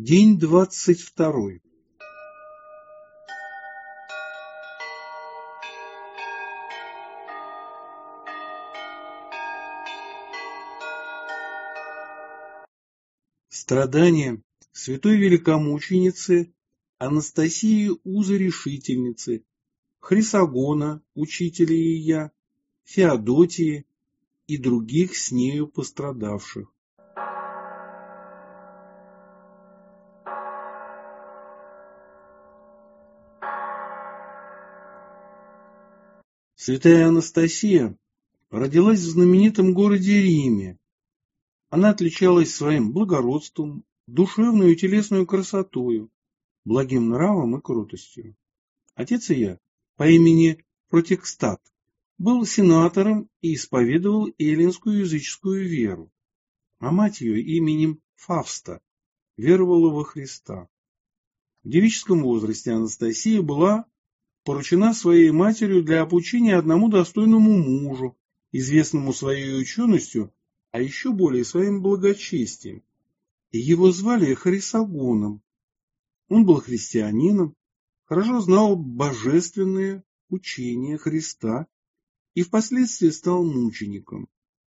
День 22. Страдания святой великомученицы Анастасии Узорешительницы, Хрисогона, учителя ее, Феодотии и других с нею пострадавших. Святая Анастасия родилась в знаменитом городе Риме. Она отличалась своим благородством, душевную и телесную красотою, благим нравом и кротостью. Отец ее по имени Протекстат был сенатором и исповедовал эллинскую языческую веру, а мать ее именем Фавста веровала во Христа. В девическом возрасте Анастасия была поручена своей матерью для обучения одному достойному мужу, известному своей ученостью, а еще более своим благочестием. И его звали Хрисогоном. Он был христианином, хорошо знал божественное учение Христа и впоследствии стал мучеником.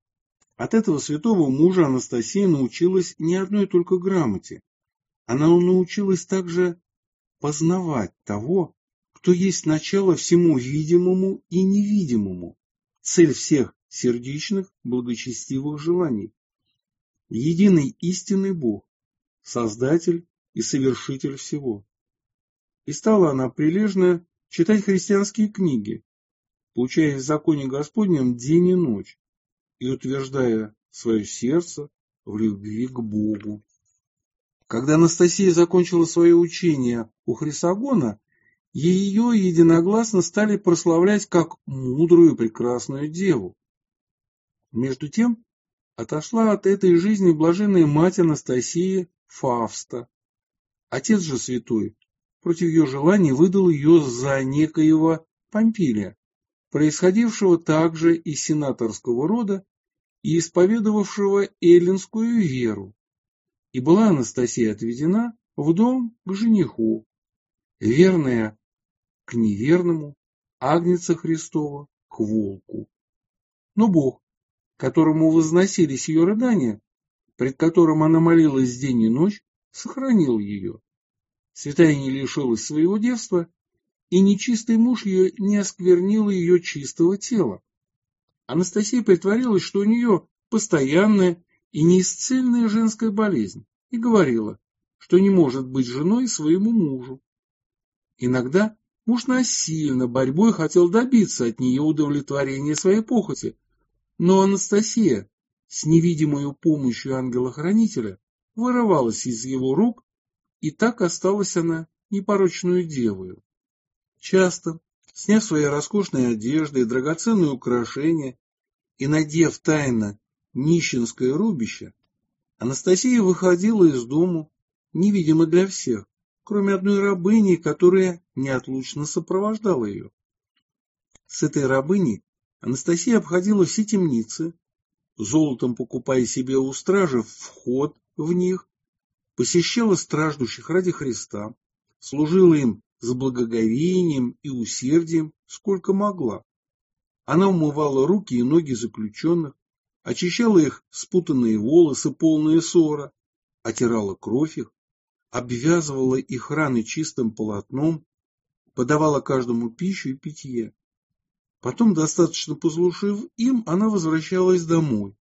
От этого святого мужа Анастасия научилась не одной только грамоте. Она научилась также познавать того, кто есть начало всему видимому и невидимому, цель всех сердечных, благочестивых желаний. Единый истинный Бог, Создатель и Совершитель всего. И стала она прилежно читать христианские книги, получая в законе Господнем день и ночь, и утверждая свое сердце в любви к Богу. Когда Анастасия закончила свое учение у Хрисогона, ее единогласно стали прославлять как мудрую и прекрасную деву. Между тем отошла от этой жизни блаженная мать Анастасии Фавста. Отец же святой против ее желаний выдал ее за некоего Помпилия, происходившего также из сенаторского рода и исповедовавшего эллинскую веру. И была Анастасия отведена в дом к жениху, верная к неверному, Агнца Христова к волку. Но Бог, которому возносились ее рыдания, пред которым она молилась день и ночь, сохранил ее. Святая не лишилась своего девства, и нечистый муж ее не осквернил ее чистого тела. Анастасия притворилась, что у нее постоянная и неисцельная женская болезнь, и говорила, что не может быть женой своему мужу. Иногда муж насильно борьбой хотел добиться от нее удовлетворения своей похоти, но Анастасия с невидимой помощью ангела-хранителя вырывалась из его рук, и так осталась она непорочную девою. Часто, сняв свои роскошные одежды и драгоценные украшения и надев тайно нищенское рубище, Анастасия выходила из дому невидимо для всех, кроме одной рабыни, которая неотлучно сопровождала ее. С этой рабыней Анастасия обходила все темницы, золотом покупая себе у стражи вход в них, посещала страждущих ради Христа, служила им с благоговением и усердием, сколько могла. Она умывала руки и ноги заключенных, очищала их спутанные волосы, полные ссора, отирала кровь их, обвязывала их раны чистым полотном, подавала каждому пищу и питье. Потом, достаточно послушав им, она возвращалась домой.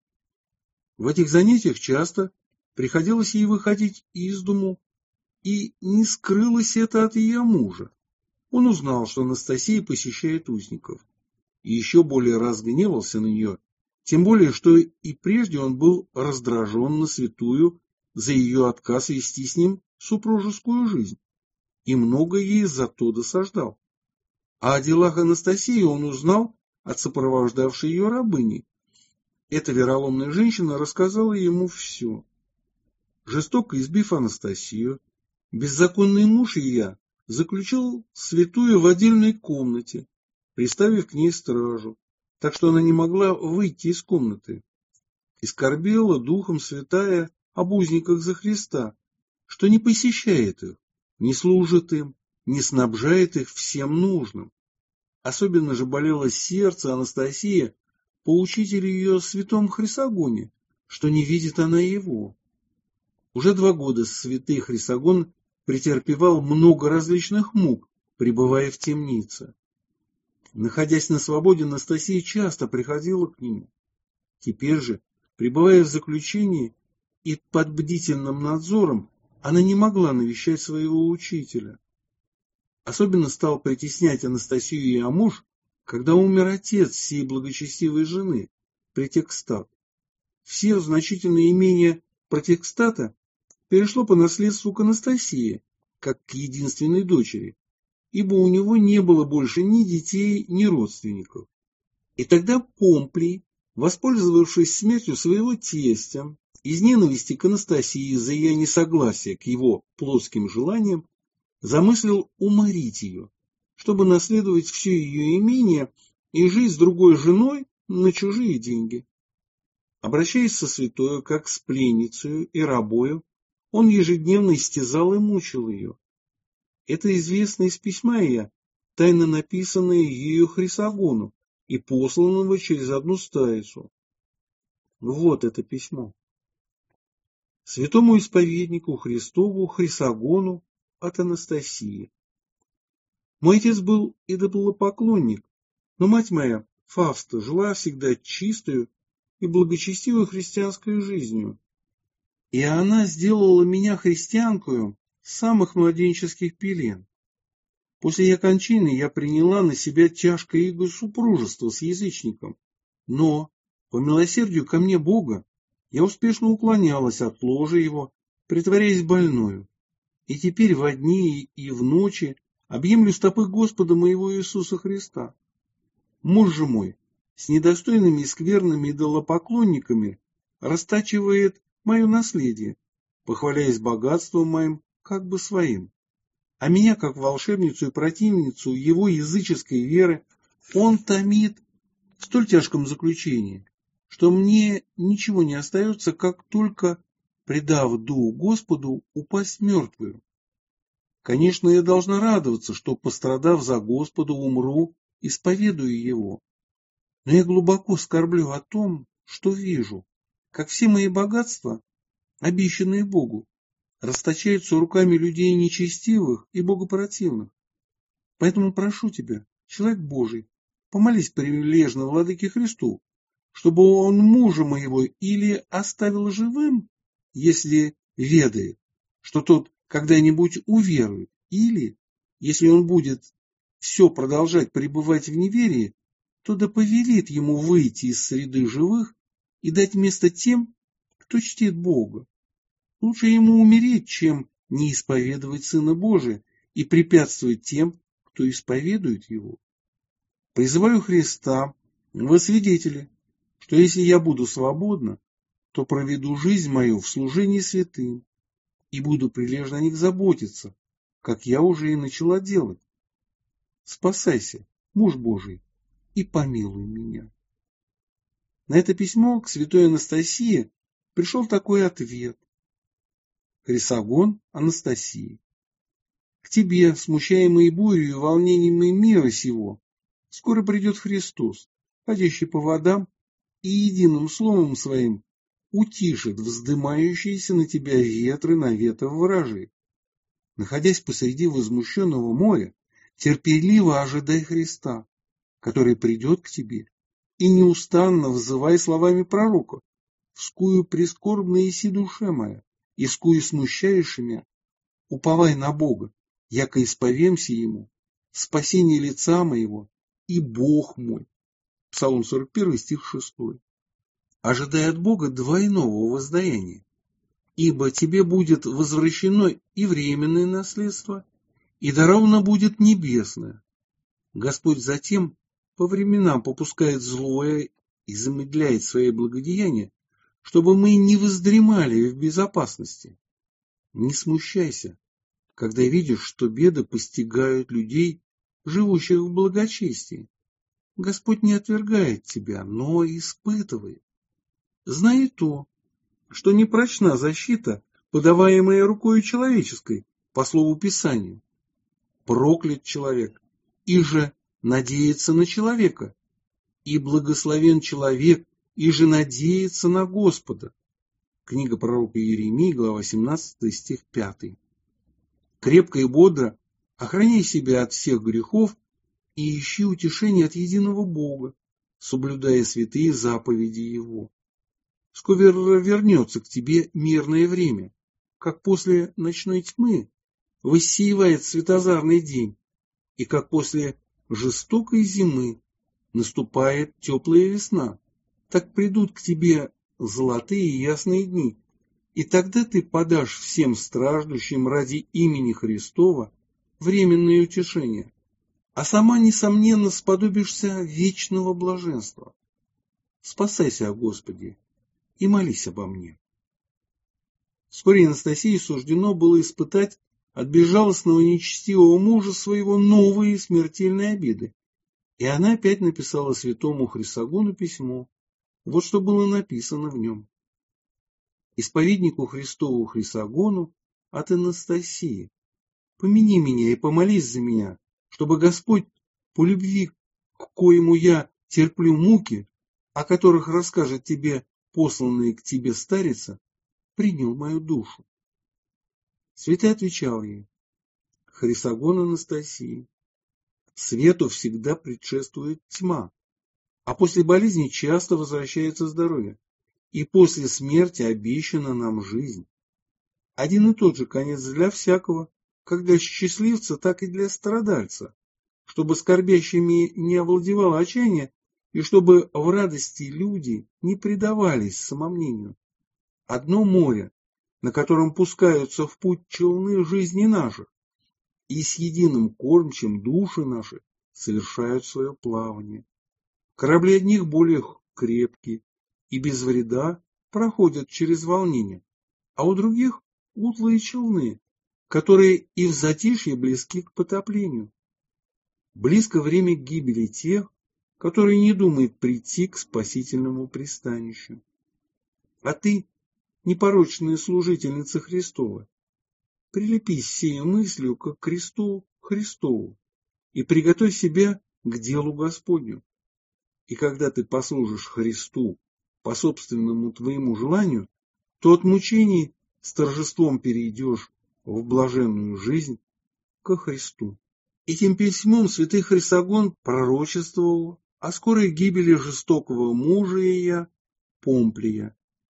В этих занятиях часто приходилось ей выходить из дому, и не скрылось это от ее мужа. Он узнал, что Анастасия посещает узников, и еще более разгневался на нее, тем более, что и прежде он был раздражен на святую за ее отказ вести с ним супружескую жизнь, и много ей за то досаждал. А о делах Анастасии он узнал от сопровождавшей ее рабыни. Эта вероломная женщина рассказала ему все. Жестоко избив Анастасию, беззаконный муж ее заключил святую в отдельной комнате, приставив к ней стражу, так что она не могла выйти из комнаты. И скорбела духом святая об узниках за Христа, что не посещает их, не служит им, не снабжает их всем нужным. Особенно же болело сердце Анастасии по учителю ее святом Хрисогоне, что не видит она его. Уже 2 года святый Хрисогон претерпевал много различных мук, пребывая в темнице. Находясь на свободе, Анастасия часто приходила к нему. Теперь же, пребывая в заключении и под бдительным надзором, она не могла навещать своего учителя. Особенно стал притеснять Анастасию ее муж, когда умер отец сей благочестивой жены, Претекстат. Все значительные имения Претекстата перешло по наследству к Анастасии, как к единственной дочери, ибо у него не было больше ни детей, ни родственников. И тогда Помплий, воспользовавшись смертью своего тестя, из ненависти к Анастасии за ее несогласие к его плотским желаниям, замыслил уморить ее, чтобы наследовать все ее имение и жить с другой женой на чужие деньги. Обращаясь со святою, как с пленницею и рабою, он ежедневно истязал и мучил ее. Это известно из письма ее, тайно написанное ею Хрисогону и посланного через одну старицу. Вот это письмо. Святому исповеднику Христову Хрисогону от Анастасии. Мой отец был идолопоклонник, но мать моя, Фавста, жила всегда чистою и благочестивой христианской жизнью. И она сделала меня христианкою с самых младенческих пелен. После ее кончины я приняла на себя тяжкое иго супружества с язычником, но, по милосердию ко мне Бога, я успешно уклонялась от ложа его, притворяясь больною, и теперь во дни и в ночи объемлю стопы Господа моего Иисуса Христа. Муж же мой с недостойными и скверными идолопоклонниками растачивает мое наследие, похваляясь богатством моим, как бы своим. А меня, как волшебницу и противницу его языческой веры, он томит в столь тяжком заключении, что мне ничего не остается, как только, предав дух Господу, упасть мертвую. Конечно, я должна радоваться, что, пострадав за Господа, умру, исповедуя его. Но я глубоко скорблю о том, что вижу, как все мои богатства, обещанные Богу, расточаются руками людей нечестивых и богопротивных. Поэтому прошу тебя, человек Божий, помолись прилежно Владыке Христу, чтобы он мужа моего или оставил живым, если ведает, что тот когда-нибудь уверует, или, если он будет все продолжать пребывать в неверии, то да повелит ему выйти из среды живых и дать место тем, кто чтит Бога. Лучше ему умереть, чем не исповедовать Сына Божия и препятствовать тем, кто исповедует его. Призываю Христа во свидетели, что если я буду свободна, то проведу жизнь мою в служении святым и буду прилежно о них заботиться, как я уже и начала делать. Спасайся, муж Божий, и помилуй меня. На это письмо к святой Анастасии пришел такой ответ. Хрисогон Анастасии. К тебе, смущаемый бурей и волнениями мира сего, скоро придет Христос, ходящий по водам, и единым словом своим утишит вздымающиеся на тебя ветры наветов вражей. Находясь посреди возмущенного моря, терпеливо ожидай Христа, который придет к тебе, и неустанно взывай словами пророка: «Вскую прискорбно еси душе моя, и вскую смущаешь меня, уповай на Бога, яко исповемся Ему, спасение лица моего и Бог мой». Псалом 41, стих 6. Ожидай от Бога двойного воздаяния, ибо тебе будет возвращено и временное наследство, и даровано будет небесное. Господь затем по временам попускает злое и замедляет свои благодеяния, чтобы мы не воздремали в безопасности. Не смущайся, когда видишь, что беды постигают людей, живущих в благочестии. Господь не отвергает тебя, но испытывает. Знай то, что не прочна защита, подаваемое рукою человеческой, по слову Писания. Проклят человек, и же надеется на человека, и благословен человек, и же надеется на Господа. Книга пророка Иеремии, глава 17, стих 5. Крепко и бодро охраняй себя от всех грехов и ищи утешение от единого Бога, соблюдая святые заповеди Его. Скоро вернется к тебе мирное время, как после ночной тьмы воссеивает светозарный день, и как после жестокой зимы наступает теплая весна, так придут к тебе золотые и ясные дни, и тогда ты подашь всем страждущим ради имени Христова временное утешение, а сама, несомненно, сподобишься вечного блаженства. Спасайся, Господи, и молись обо мне. Вскоре Анастасии суждено было испытать от безжалостного нечестивого мужа своего новые смертельные обиды, и она опять написала святому Хрисогону письмо. Вот что было написано в нем. Исповеднику Христову Хрисогону от Анастасии. Помяни меня и помолись за меня, чтобы Господь по любви, к коему я терплю муки, о которых расскажет тебе посланный к тебе старица, принял мою душу. Святый отвечал ей: Хрисогон Анастасии, свету всегда предшествует тьма, а после болезни часто возвращается здоровье, и после смерти обещана нам жизнь. Один и тот же конец для всякого, как для счастливца, так и для страдальца, чтобы скорбящими не овладевало отчаяние, и чтобы в радости люди не предавались самомнению. Одно море, на котором пускаются в путь челны жизни наших, и с единым кормчем души наши совершают свое плавание. Корабли одних более крепкие и без вреда проходят через волнение, а у других утлые челны, которые и в затишье близки к потоплению. Близко время гибели тех, которые не думают прийти к спасительному пристанищу. А ты, непорочная служительница Христова, прилепись сею мыслью к кресту Христову и приготовь себя к делу Господню. И когда ты послужишь Христу по собственному твоему желанию, то от мучений с торжеством перейдешь в блаженную жизнь ко Христу. Этим письмом святый Хрисогон пророчествовал о скорой гибели жестокого мужа ее Помплия.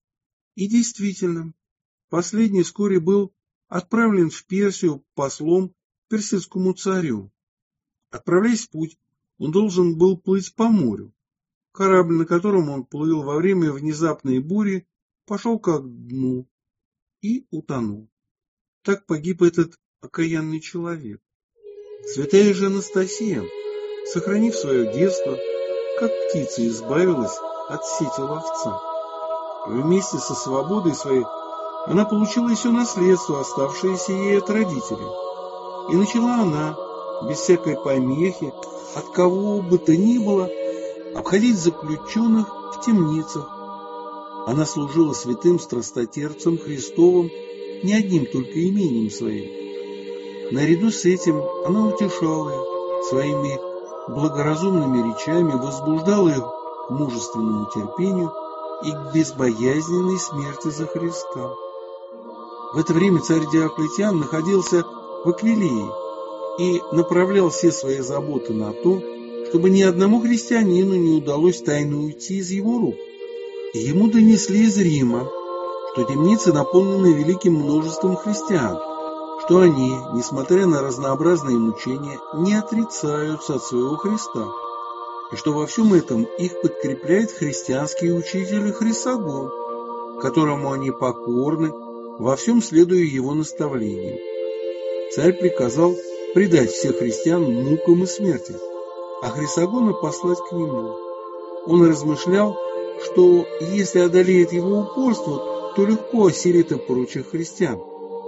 И действительно, последний вскоре был отправлен в Персию послом персидскому царю. Отправляясь в путь, он должен был плыть по морю. Корабль, на котором он плыл во время внезапной бури, пошел ко дну и утонул. Так погиб этот окаянный человек. Святая же Анастасия, сохранив свое детство, как птица избавилась от сети ловца. Вместе со свободой своей она получила еще наследство, оставшееся ей от родителей. И начала она, без всякой помехи, от кого бы то ни было, обходить заключенных в темницах. Она служила святым страстотерпцем Христовым не одним только имением своим. Наряду с этим она утешала их своими благоразумными речами, возбуждала их к мужественному терпению и к безбоязненной смерти за Христа. В это время царь Диоклетиан находился в Аквилее и направлял все свои заботы на то, чтобы ни одному христианину не удалось тайно уйти из его рук. И ему донесли из Рима, что темницы наполнены великим множеством христиан, что они, несмотря на разнообразные мучения, не отрицаются от своего Христа, и что во всем этом их подкрепляет христианский учитель Хрисогон, которому они покорны, во всем следуя его наставлениям. Царь приказал предать всех христиан мукам и смерти, а Хрисогона послать к нему. Он размышлял, что если одолеет его упорство, то легко осилит и прочих христиан.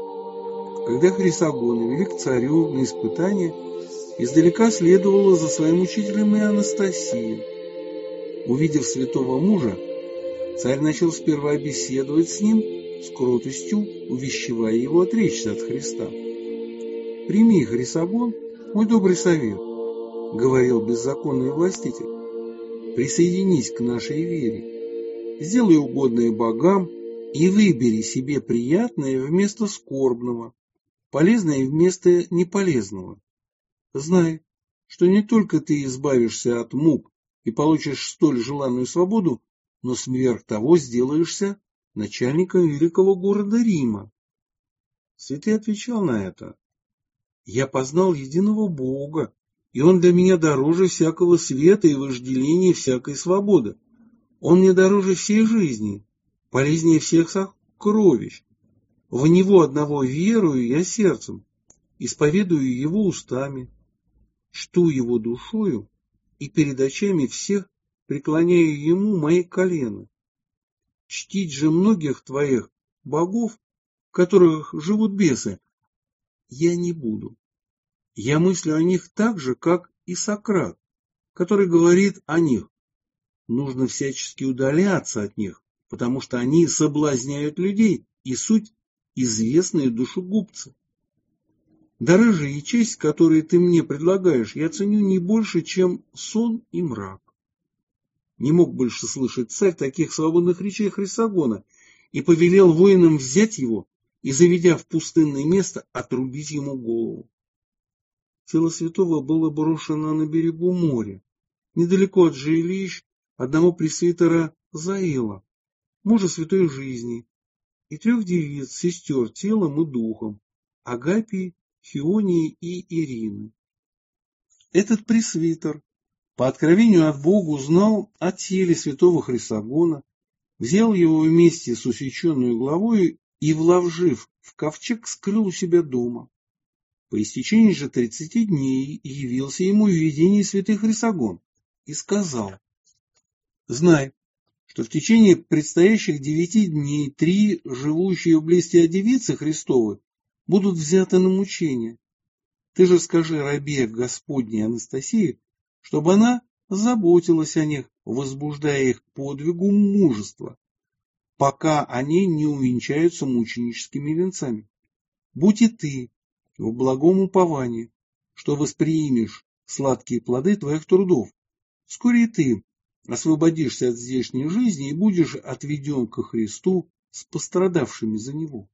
Когда Хрисогона вели к царю на испытание, издалека следовала за своим учителем и Анастасия. Увидев святого мужа, царь начал сперва беседовать с ним, с кротостью увещевая его отречься от Христа. «Прими, Хрисагон, мой добрый совет», — говорил беззаконный властитель. «Присоединись к нашей вере, сделай угодное богам и выбери себе приятное вместо скорбного, полезное вместо неполезного. Знай, что не только ты избавишься от мук и получишь столь желанную свободу, но сверх того сделаешься начальником великого города Рима». Святый отвечал на это: «Я познал единого Бога, и Он для меня дороже всякого света и вожделения всякой свободы. Он мне дороже всей жизни, полезнее всех сокровищ. В Него одного верую я сердцем, исповедую Его устами, чту Его душою и перед очами всех преклоняю Ему мои колена. Чтить же многих твоих богов, в которых живут бесы, я не буду. Я мыслю о них так же, как и Сократ, который говорит о них: нужно всячески удаляться от них, потому что они соблазняют людей и суть известные душегубцы. Дары же и честь, которые ты мне предлагаешь, я ценю не больше, чем сон и мрак». Не мог больше слышать царь таких свободных речей Хрисагона и повелел воинам взять его и, заведя в пустынное место, отрубить ему голову. Тело святого было брошено на берегу моря, недалеко от жилищ одного пресвитера Заила, мужа святой жизни, и 3 девиц, сестер телом и духом, Агапии, Хионии и Ирины. Этот пресвитер по откровению от Бога узнал о теле святого Хрисагона, взял его вместе с усеченную главою и, вложив в ковчег, скрыл у себя дома. По истечении же 30 дней явился ему в видении святый Хрисагон и сказал: «Знай, что в течение предстоящих 9 дней 3 живущие вблизи девицы Христовы будут взяты на мучение. Ты же скажи рабе Господней Анастасии, чтобы она заботилась о них, возбуждая их к подвигу мужества, пока они не увенчаются мученическими венцами. Будь и ты в благом уповании, что восприимешь сладкие плоды твоих трудов. Вскоре и ты освободишься от здешней жизни и будешь отведен ко Христу с пострадавшими за Него».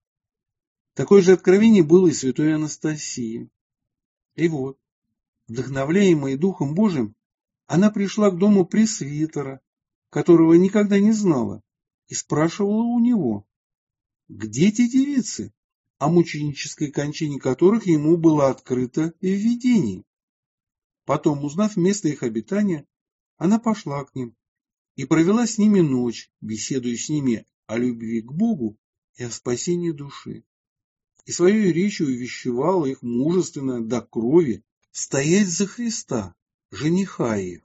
Такое же откровение было и святой Анастасии. И вот, вдохновляемая Духом Божиим, она пришла к дому пресвитера, которого никогда не знала, и спрашивала у него: где те девицы, о мученической кончине которых ему было открыто в видении? Потом, узнав место их обитания, она пошла к ним и провела с ними ночь, беседуя с ними о любви к Богу и о спасении души. И своей речью увещевала их мужественно до крови стоять за Христа, жениха их.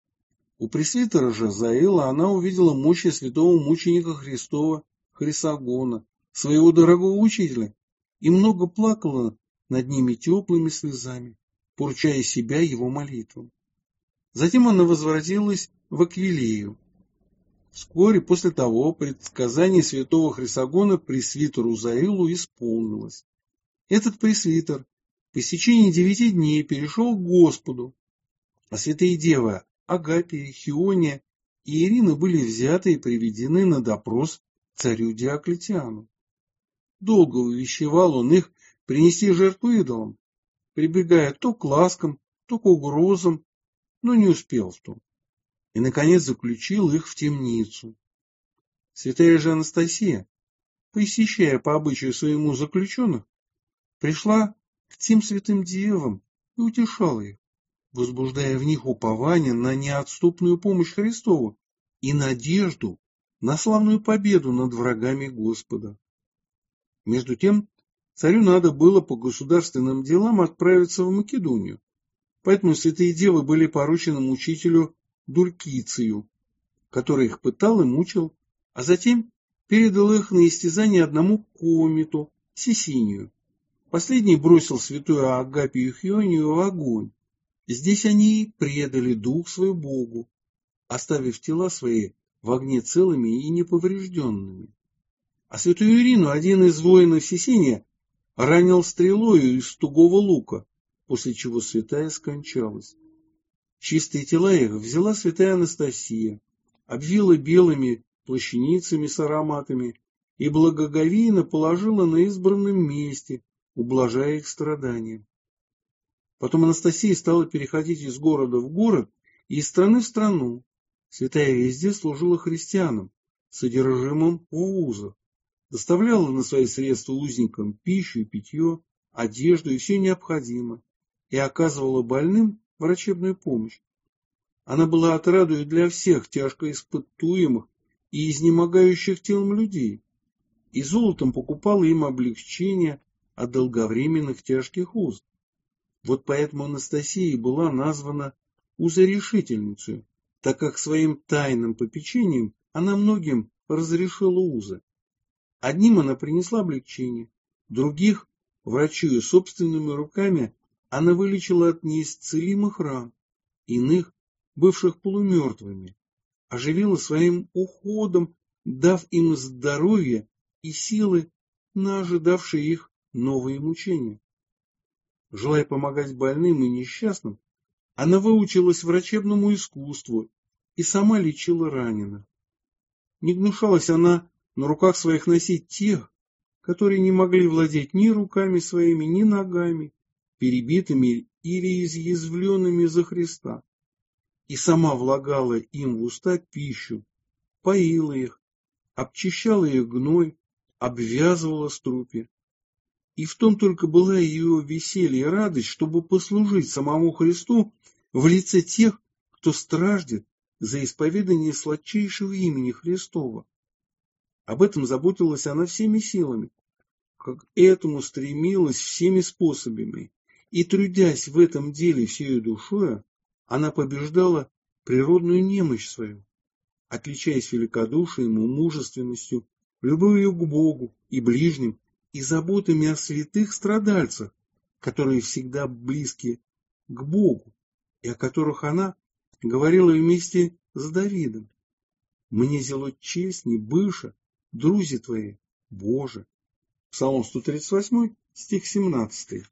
У пресвитера же Заила она увидела мощи святого мученика Христова Хрисагона, своего дорогого учителя, и много плакала над ними теплыми слезами, поручая себя его молитвам. Затем она возвратилась в Аквилею. Вскоре после того предсказание святого Хрисагона пресвитеру Заилу исполнилось. Этот пресвитер по истечении 9 дней перешел к Господу, а святые девы Агапия, Хиония и Ирина были взяты и приведены на допрос царю Диоклетиану. Долго увещевал он их принести жертву идолам, прибегая то к ласкам, то к угрозам, но не успел в том, и, наконец, заключил их в темницу. Святая же Анастасия, посещая по обычаю своему заключенных, пришла к тем святым девам и утешала их, возбуждая в них упование на неотступную помощь Христову и надежду на славную победу над врагами Господа. Между тем, царю надо было по государственным делам отправиться в Македонию, поэтому святые девы были поручены мучителю Дулькицию, который их пытал и мучил, а затем передал их на истязание одному комиту, Сесинию. Последний бросил святую Агапию Хионию в огонь. Здесь они предали дух свой Богу, оставив тела свои в огне целыми и неповрежденными. А святую Ирину один из воинов Сесения ранил стрелою из тугого лука, после чего святая скончалась. Чистые тела их взяла святая Анастасия, обвила белыми плащаницами с ароматами и благоговейно положила на избранном месте, ублажая их страдания. Потом Анастасия стала переходить из города в город и из страны в страну. Святая везде служила христианам, содержимым в вузах, доставляла на свои средства узникам пищу и питье, одежду и все необходимое, и оказывала больным врачебную помощь. Она была отрадою для всех тяжко испытуемых и изнемогающих телом людей, и золотом покупала им облегчение от долговременных тяжких уз. Вот поэтому Анастасия была названа узорешительницей, так как своим тайным попечением она многим разрешила узы. Одним она принесла облегчение, других, врачуя собственными руками, она вылечила от неисцелимых ран, иных, бывших полумертвыми, оживила своим уходом, дав им здоровье и силы на ожидавшие их новые мучения. Желая помогать больным и несчастным, она выучилась врачебному искусству и сама лечила раненых. Не гнушалась она на руках своих носить тех, которые не могли владеть ни руками своими, ни ногами, перебитыми или изъязвленными за Христа, и сама влагала им в уста пищу, поила их, обчищала их гной, обвязывала струпья. И в том только была ее веселье и радость, чтобы послужить самому Христу в лице тех, кто страждет за исповедание сладчайшего имени Христова. Об этом заботилась она всеми силами, как этому стремилась всеми способами, и, трудясь в этом деле всею душою, она побеждала природную немощь свою, отличаясь великодушием и мужественностью, любовью к Богу и ближним, и заботами о святых страдальцах, которые всегда близки к Богу, и о которых она говорила вместе с Давидом. «Мне зело честь не быша, друзі твои, Боже». Псалом 138, стих 17.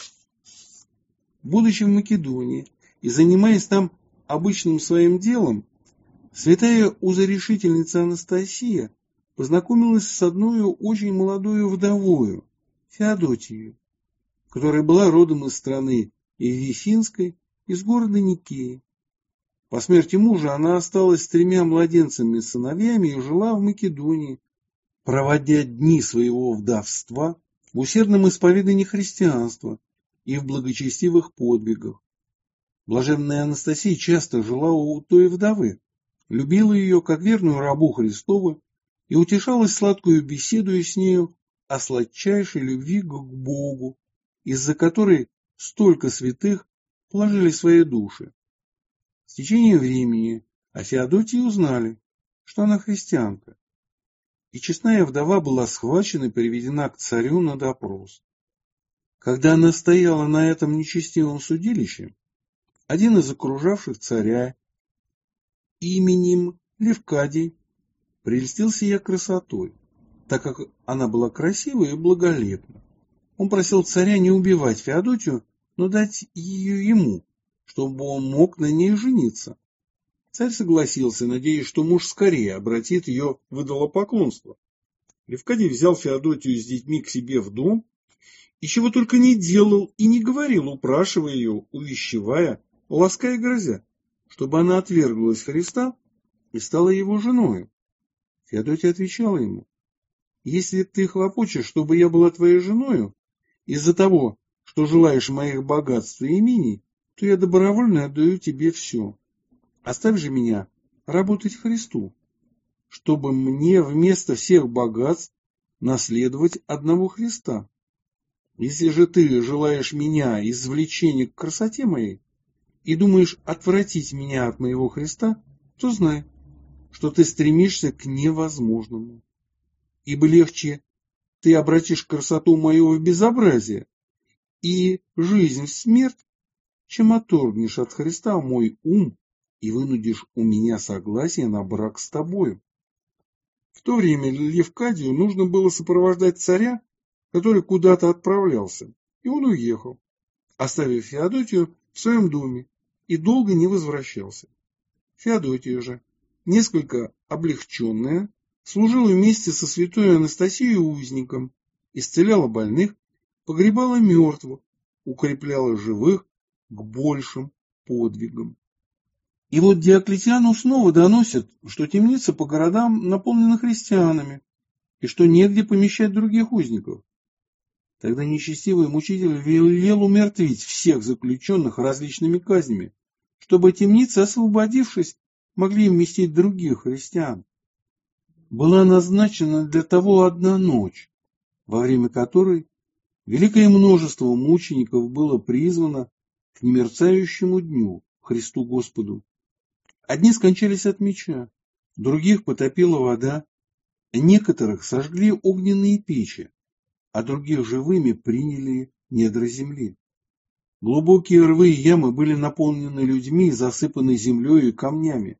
Будучи в Македонии и занимаясь там обычным своим делом, святая узорешительница Анастасия познакомилась с одной очень молодою вдовою, Феодотией, которая была родом из страны Вифинской, из города Никеи. По смерти мужа она осталась с 3 младенцами-сыновьями и жила в Македонии, проводя дни своего вдовства в усердном исповедании христианства и в благочестивых подвигах. Блаженная Анастасия часто жила у той вдовы, любила ее как верную рабу Христову и утешалась сладкую беседою с нею о сладчайшей любви к Богу, из-за которой столько святых положили свои души. С течением времени о Феодотии узнали, что она христианка, и честная вдова была схвачена и приведена к царю на допрос. Когда она стояла на этом нечестивом судилище, один из окружавших царя именем Левкадий прельстился ей красотой, так как она была красива и благолепна. Он просил царя не убивать Феодотию, но дать ее ему, чтобы он мог на ней жениться. Царь согласился, надеясь, что муж скорее обратит ее в идолопоклонство. Левкадий взял Феодотию с детьми к себе в дом, и чего только не делал и не говорил, упрашивая ее, увещевая, лаская и грозя, чтобы она отверглась Христа и стала его женою. Феодотия отвечала ему: «Если ты хлопочешь, чтобы я была твоей женою, из-за того, что желаешь моих богатств и имений, то я добровольно отдаю тебе все. Оставь же меня работать Христу, чтобы мне вместо всех богатств наследовать одного Христа. Если же ты желаешь меня из влечения к красоте моей и думаешь отвратить меня от моего Христа, то знай, что ты стремишься к невозможному. Ибо легче ты обратишь красоту мою в безобразие и жизнь в смерть, чем отторгнешь от Христа мой ум и вынудишь у меня согласие на брак с тобою». В то время Левкадию нужно было сопровождать царя, который куда-то отправлялся, и он уехал, оставив Феодотию в своем доме, и долго не возвращался. Феодотия же, несколько облегченная, служила вместе со святой Анастасией узником, исцеляла больных, погребала мертвых, укрепляла живых к большим подвигам. И вот Диоклетиану снова доносят, что темница по городам наполнена христианами, и что негде помещать других узников. Тогда нечестивый мучитель велел умертвить всех заключенных различными казнями, чтобы темницы, освободившись, могли вместить других христиан. Была назначена для того одна ночь, во время которой великое множество мучеников было призвано к немерцающему дню, Христу Господу. Одни скончались от меча, других потопила вода, некоторых сожгли огненные печи, а других живыми приняли недра земли. Глубокие рвы и ямы были наполнены людьми и засыпаны землей и камнями.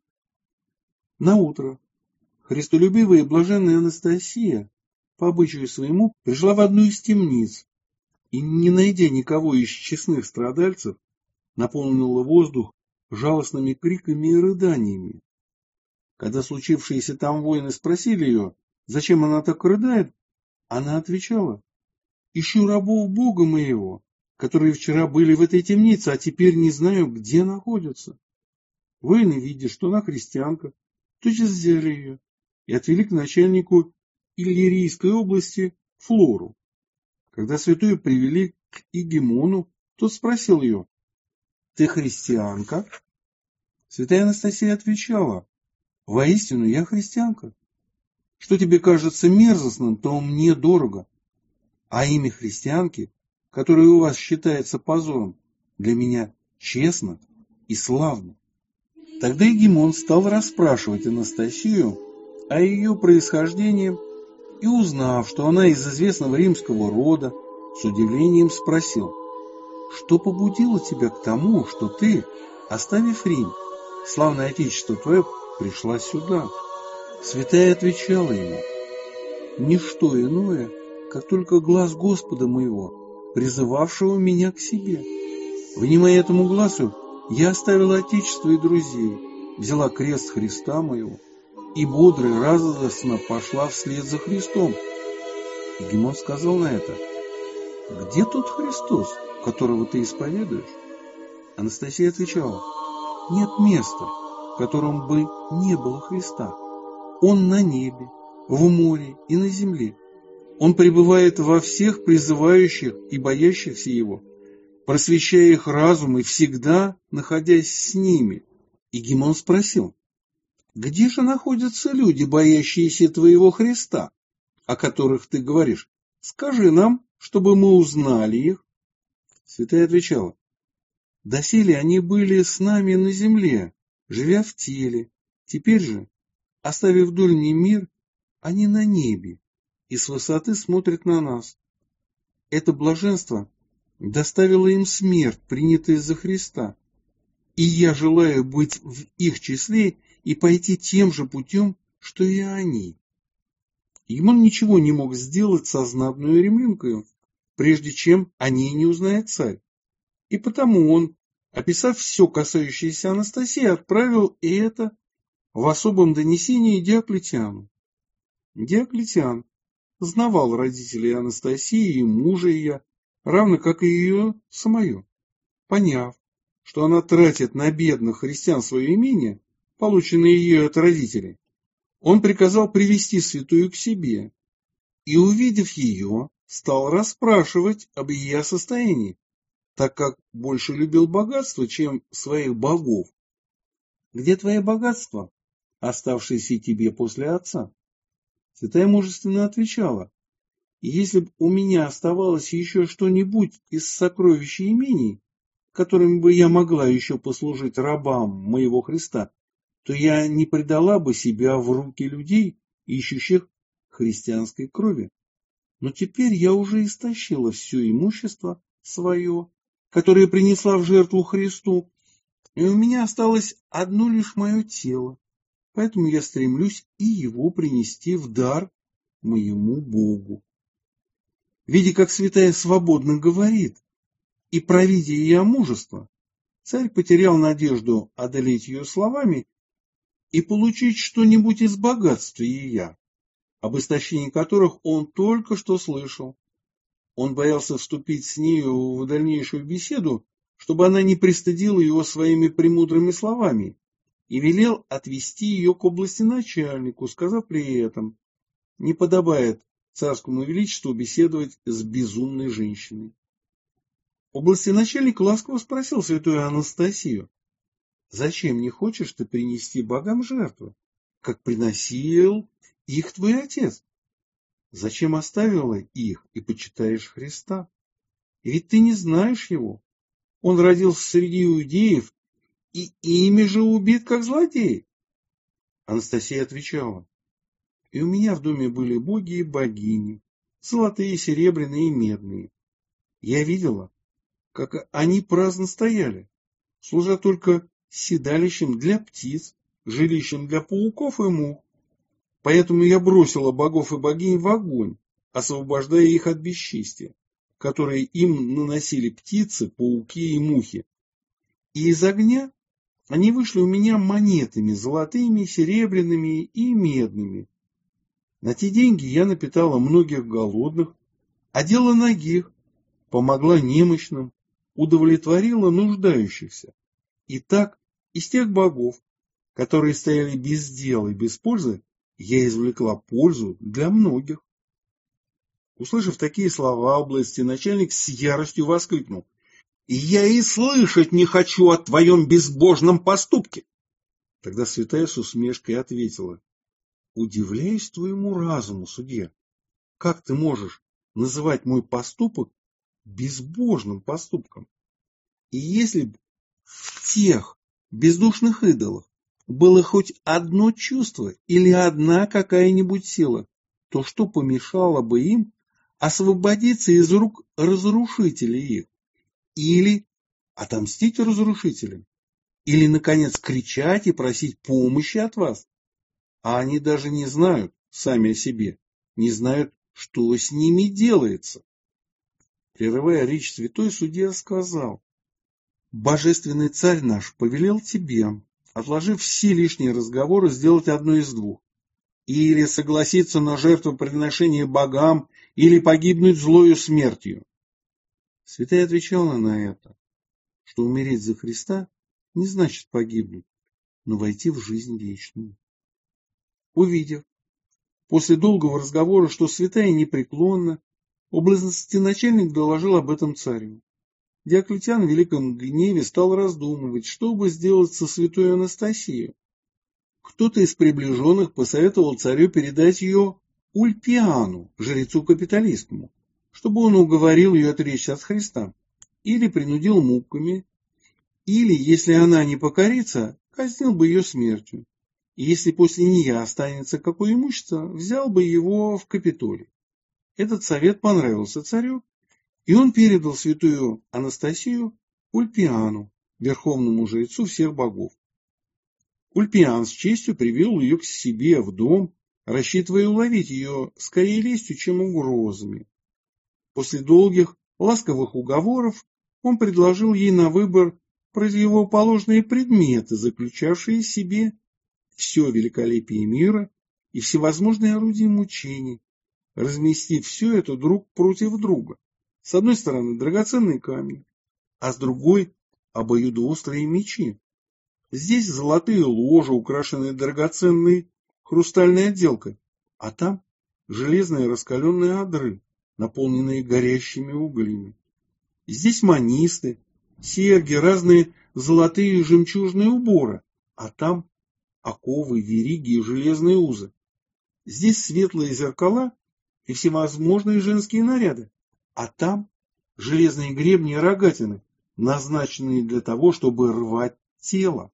Наутро христолюбивая и блаженная Анастасия по обычаю своему пришла в одну из темниц и, не найдя никого из честных страдальцев, наполнила воздух жалостными криками и рыданиями. Когда случившиеся там воины спросили ее, зачем она так рыдает, она отвечала: «Ищу рабов Бога моего, которые вчера были в этой темнице, а теперь не знаю, где находятся». Воины, видя, что она христианка, тотчас взяли ее и отвели к начальнику Иллирийской области Флору. Когда святую привели к Игимону, тот спросил ее: «Ты христианка?» Святая Анастасия отвечала: «Воистину, я христианка. Что тебе кажется мерзостным, то мне дорого. А имя христианки, которое у вас считается позором, для меня честно и славно». Тогда Игимон стал расспрашивать Анастасию о ее происхождении и, узнав, что она из известного римского рода, с удивлением спросил: «Что побудило тебя к тому, что ты, оставив Рим, славное отечество твое, пришла сюда?» Святая отвечала ему: «Ничто иное, как только глаз Господа моего, призывавшего меня к себе. Внимая этому глазу, я оставила отечество и друзей, взяла крест Христа моего и бодро и радостно пошла вслед за Христом». Игимон сказал на это: «Где тот Христос, которого ты исповедуешь?» Анастасия отвечала: «Нет места, в котором бы не было Христа. Он на небе, в море и на земле. Он пребывает во всех призывающих и боящихся Его, просвещая их разум и всегда находясь с ними». Игимон спросил: «Где же находятся люди, боящиеся Твоего Христа, о которых ты говоришь? Скажи нам, чтобы мы узнали их». Святая отвечала: «Доселе они были с нами на земле, живя в теле. Теперь же, оставив дольний мир, они на небе и с высоты смотрят на нас. Это блаженство доставило им смерть, принятая за Христа. И я желаю быть в их числе и пойти тем же путем, что и они». Игимон ничего не мог сделать со знатную римлянкою, прежде чем о ней не узнает царь. И потому он, описав все, касающееся Анастасии, отправил и это в особом донесении Диоклетиану. Диоклетиан знавал родителей Анастасии и мужа ее, равно как и ее самое. Поняв, что она тратит на бедных христиан свое имение, полученное ее от родителей, он приказал привести святую к себе и, увидев ее, стал расспрашивать об ее состоянии, так как больше любил богатство, чем своих богов. «Где твое богатство, оставшееся тебе после отца?» Святая мужественно отвечала: «Если бы у меня оставалось еще что-нибудь из сокровищ и имений, которыми бы я могла еще послужить рабам моего Христа, то я не предала бы себя в руки людей, ищущих христианской крови. Но теперь я уже истощила все имущество свое, которое принесла в жертву Христу, и у меня осталось одно лишь мое тело. поэтому я стремлюсь и его принести в дар моему Богу. Видя, как святая свободно говорит, и провидя ее мужество, царь потерял надежду одолеть ее словами и получить что-нибудь из богатства ее, об истощении которых он только что слышал. Он боялся вступить с нею в дальнейшую беседу, чтобы она не пристыдила его своими премудрыми словами, и велел отвести ее к областеначальнику, сказав при этом: не подобает царскому величеству беседовать с безумной женщиной. Областеначальник ласково спросил святую Анастасию: зачем не хочешь ты принести богам жертвы, как приносил их твой отец? Зачем оставила их и почитаешь Христа? Ведь ты не знаешь его. Он родился среди иудеев, и ими же убит, как злодей. Анастасия отвечала: и у меня в доме были боги и богини, золотые, серебряные и медные. Я видела, как они праздно стояли, служа только седалищем для птиц, жилищем для пауков и мух. Поэтому я бросила богов и богинь в огонь, освобождая их от бесчестия, которые им наносили птицы, пауки и мухи. И из огня они вышли у меня монетами золотыми, серебряными и медными. На те деньги я напитала многих голодных, одела нагих, помогла немощным, удовлетворила нуждающихся. И так из тех богов, которые стояли без дела и без пользы, я извлекла пользу для многих. Услышав такие слова, областеначальник с яростью воскликнул: «Я и слышать не хочу о твоем безбожном поступке!» Тогда святая с усмешкой ответила: «Удивляюсь твоему разуму, судья. Как ты можешь называть мой поступок безбожным поступком? И если бы в тех бездушных идолах было хоть одно чувство или одна какая-нибудь сила, то что помешало бы им освободиться из рук разрушителей их? Или отомстить разрушителям? Или, наконец, кричать и просить помощи от вас? А они даже не знают сами о себе, не знают, что с ними делается». Прерывая речь святой, судья сказал: «Божественный царь наш повелел тебе, отложив все лишние разговоры, сделать одно из двух: или согласиться на жертвоприношение богам, или погибнуть злою смертью». Святая отвечала на это, что умереть за Христа не значит погибнуть, но войти в жизнь вечную. Увидев после долгого разговора, что святая непреклонна, областеначальник доложил об этом царю. Диоклетиан в великом гневе стал раздумывать, что бы сделать со святой Анастасией. Кто-то из приближенных посоветовал царю передать ее Ульпиану, жрецу капиталистскому, чтобы он уговорил ее отречься от Христа, или принудил муками, или, если она не покорится, казнил бы ее смертью, и если после нее останется какое имущество, взял бы его в Капитолий. Этот совет понравился царю, и он передал святую Анастасию Ульпиану, верховному жрецу всех богов. Ульпиан с честью привел ее к себе в дом, рассчитывая уловить ее скорее лестью, чем угрозами. После долгих ласковых уговоров он предложил ей на выбор противоположные предметы, заключавшие в себе все великолепие мира и всевозможные орудия мучений, разместив все это друг против друга. С одной стороны драгоценные камни, а с другой обоюдоострые мечи. Здесь золотые ложи, украшенные драгоценной хрустальной отделкой, а там железные раскаленные одры, наполненные горящими углями. Здесь манисты, серьги, разные золотые и жемчужные уборы, а там оковы, вериги и железные узы. Здесь светлые зеркала и всевозможные женские наряды, а там железные гребни и рогатины, назначенные для того, чтобы рвать тело.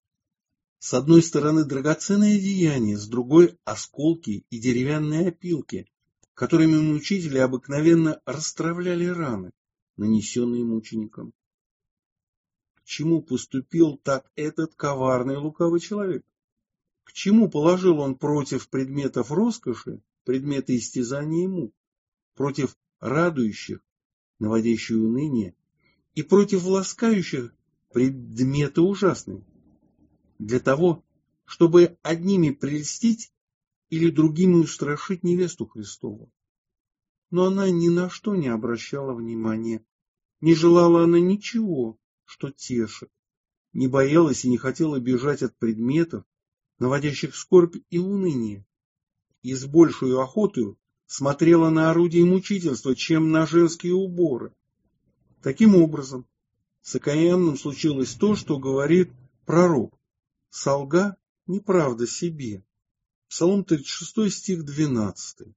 С одной стороны драгоценные одеяния, с другой осколки и деревянные опилки, которыми мучители обыкновенно расстравляли раны, нанесенные мученикам. К чему поступил так этот коварный и лукавый человек? К чему положил он против предметов роскоши предметы истязания и мук, против радующих, наводящих уныние, и против ласкающих предметы ужасные, для того, чтобы одними прельстить или другими устрашить невесту Христову. Но она ни на что не обращала внимания, не желала она ничего, что тешит, не боялась и не хотела бежать от предметов, наводящих скорбь и уныние, и с большей охотой смотрела на орудие мучительства, чем на женские уборы. Таким образом, с окаянным случилось то, что говорит пророк: «Солга неправда себе». Псалом 36, стих 12.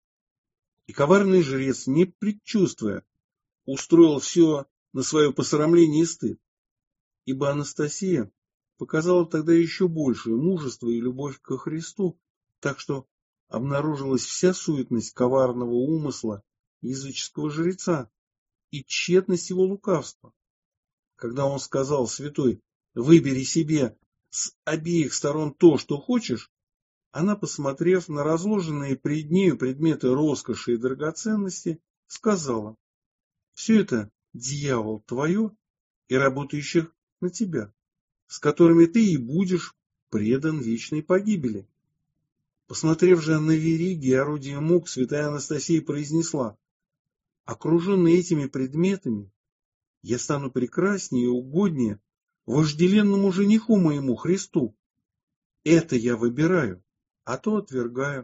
И коварный жрец, не предчувствуя, устроил все на свое посрамление и стыд, ибо Анастасия показала тогда еще большее мужество и любовь ко Христу, так что обнаружилась вся суетность коварного умысла языческого жреца и тщетность его лукавства. Когда он сказал святой: «Выбери себе с обеих сторон то, что хочешь», она, посмотрев на разложенные пред нею предметы роскоши и драгоценности, сказала: «Все это, дьявол, твое и работающих на тебя, с которыми ты и будешь предан вечной погибели». Посмотрев же на вериги и орудия мук, святая Анастасия произнесла: «Окруженный этими предметами, я стану прекраснее и угоднее вожделенному жениху моему Христу. Это я выбираю, а то отвергаю.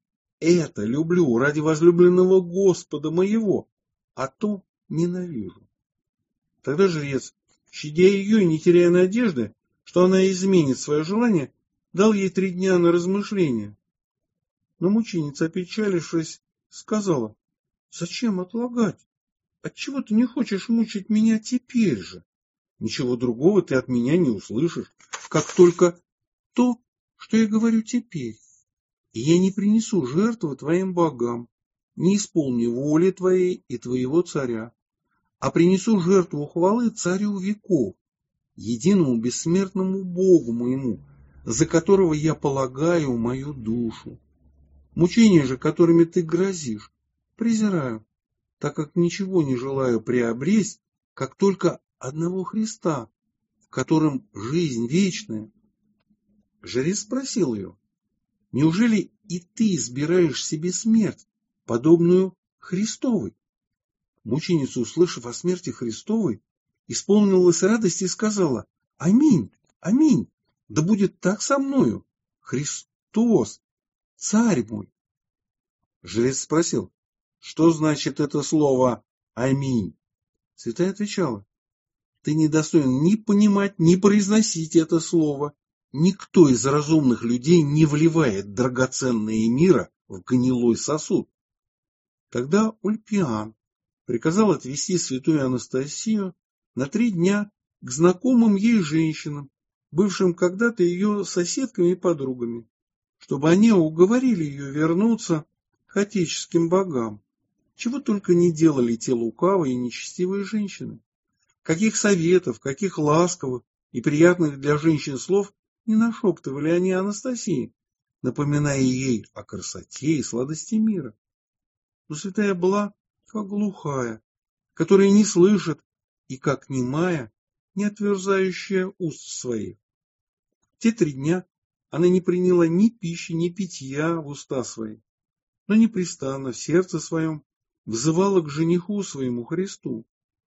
Это люблю ради возлюбленного Господа моего, а то ненавижу». Тогда жрец, щадя ее и не теряя надежды, что она изменит свое желание, дал ей 3 дня на размышление. Но мученица, опечалившись, сказала: «Зачем отлагать? Отчего ты не хочешь мучить меня теперь же? Ничего другого ты от меня не услышишь, как только то, что я говорю теперь. И я не принесу жертвы твоим богам, не исполню воли твоей и твоего царя, а принесу жертву хвалы царю веков, единому бессмертному Богу моему, за которого я полагаю мою душу. Мучения же, которыми ты грозишь, презираю, так как ничего не желаю приобресть, как только одного Христа, в котором жизнь вечная». Жрец спросил ее: «Неужели и ты избираешь себе смерть, подобную Христовой?» Мученица, услышав о смерти Христовой, исполнилась радости и сказала: «Аминь, аминь, да будет так со мною, Христос, царь мой». Жрец спросил: «Что значит это слово «аминь»?» Святая отвечала: «Ты недостоин ни понимать, ни произносить это слово. Никто из разумных людей не вливает драгоценное мира в гнилой сосуд». Тогда Ульпиан приказал отвезти святую Анастасию на 3 дня к знакомым ей женщинам, бывшим когда-то ее соседками и подругами, чтобы они уговорили ее вернуться к отеческим богам. Чего только не делали те лукавые и нечестивые женщины. Каких советов, каких ласковых и приятных для женщин слов не нашептывали они Анастасии, напоминая ей о красоте и сладости мира. Но святая была как глухая, которая не слышит, и как немая, не отверзающая уст своих. Те 3 дня она не приняла ни пищи, ни питья в уста свои, но непрестанно в сердце своем взывала к жениху своему Христу.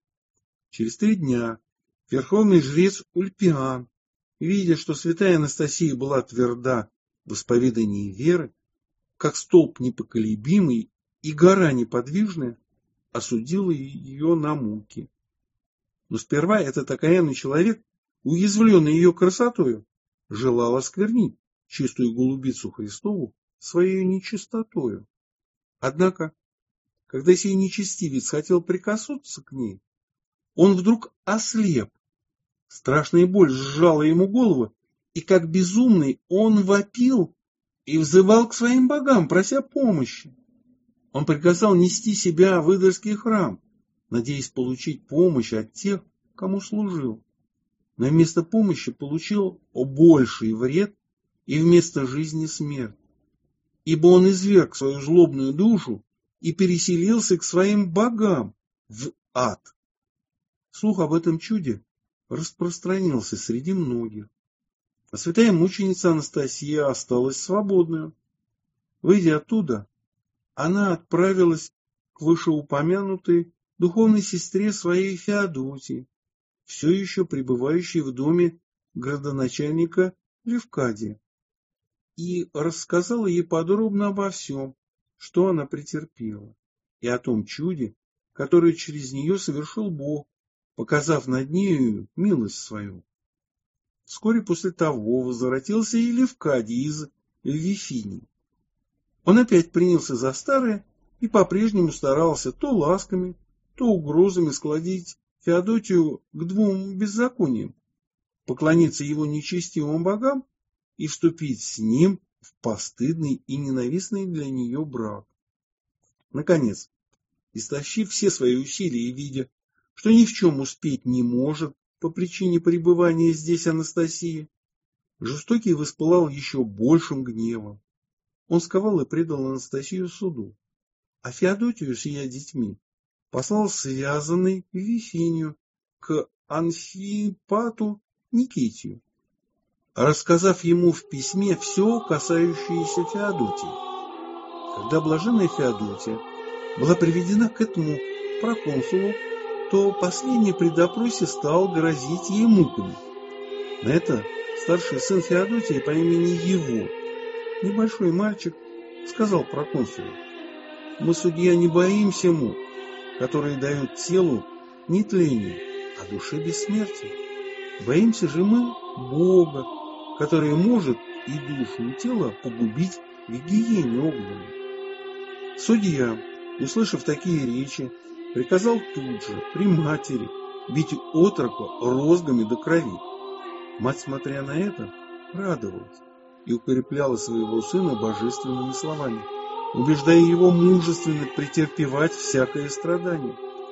Через 3 дня верховный жрец Ульпиан, видя, что святая Анастасия была тверда в исповедании веры, как столб непоколебимый и гора неподвижная, осудил ее на муки. Но сперва этот окаянный человек, уязвленный ее красотою, желал осквернить чистую голубицу Христову своей нечистотою. Однако, когда сей нечестивец хотел прикоснуться к ней, он вдруг ослеп. Страшная боль сжала ему голову, и как безумный он вопил и взывал к своим богам, прося помощи. Он приказал нести себя в идольский храм, надеясь получить помощь от тех, кому служил. Но вместо помощи получил больший вред и вместо жизни смерть, ибо он изверг свою злобную душу и переселился к своим богам в ад. Слух об этом чуде распространился среди многих, а святая мученица Анастасия осталась свободной. Выйдя оттуда, она отправилась к вышеупомянутой духовной сестре своей Феодосии, все еще пребывающей в доме градоначальника Левкадия, и рассказала ей подробно обо всем, что она претерпела, и о том чуде, которое через нее совершил Бог, показав над нею милость свою. Вскоре после того возвратился и Левкадий из Вифинии. Он опять принялся за старое и по-прежнему старался то ласками, то угрозами склонить Феодотию к двум беззакониям, поклониться его нечестивым богам и вступить с ним в постыдный и ненавистный для нее брак. Наконец, истощив все свои усилия и видя, что ни в чем успеть не может по причине пребывания здесь Анастасии, жестокий воспылал еще большим гневом. Он сковал и предал Анастасию суду, а Феодотию с ее детьми послал связанный в Вифинию к Анфипату Никитию, рассказав ему в письме все, касающееся Феодотии. Когда блаженная Феодотия была приведена к этому проконсулу, то последний при допросе стал грозить ей муками. На это старший сын Феодотии по имени Его, небольшой мальчик, сказал проконсулу: «Мы, судья, не боимся мук, которые дают телу не тление, а душе бессмертие. Боимся же мы Бога, который может и душу, и тело погубить в гиене огненной». Судья, услышав такие речи, приказал тут же при матери бить отрока розгами до крови. Мать, смотря на это, радовалась и укрепляла своего сына божественными словами, убеждая его мужественно претерпевать всякое страдание.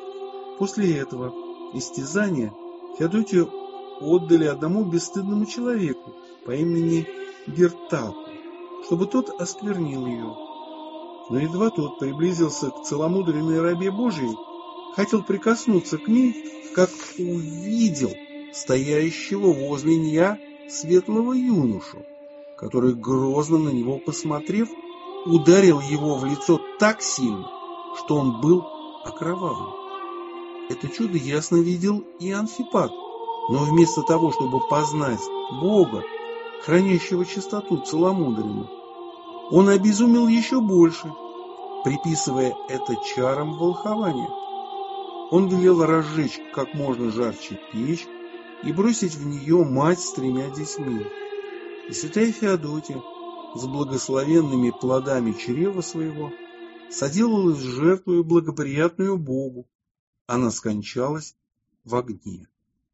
После этого истязания Феодотию отдали одному бесстыдному человеку по имени Гертаку, чтобы тот осквернил ее. Но едва тот приблизился к целомудренной рабе Божией, хотел прикоснуться к ней, как увидел стоящего возле нее светлого юношу, который, грозно на него посмотрев, ударил его в лицо так сильно, что он был окровавлен. Это чудо ясно видел и Анфипат, но вместо того, чтобы познать Бога, хранящего чистоту целомудренную, он обезумел еще больше, приписывая это чарам волхования. Он велел разжечь как можно жарче печь и бросить в нее мать с 3 детьми. И святая Феодотия с благословенными плодами чрева своего соделалась жертвою благоприятную Богу. Она скончалась в огне.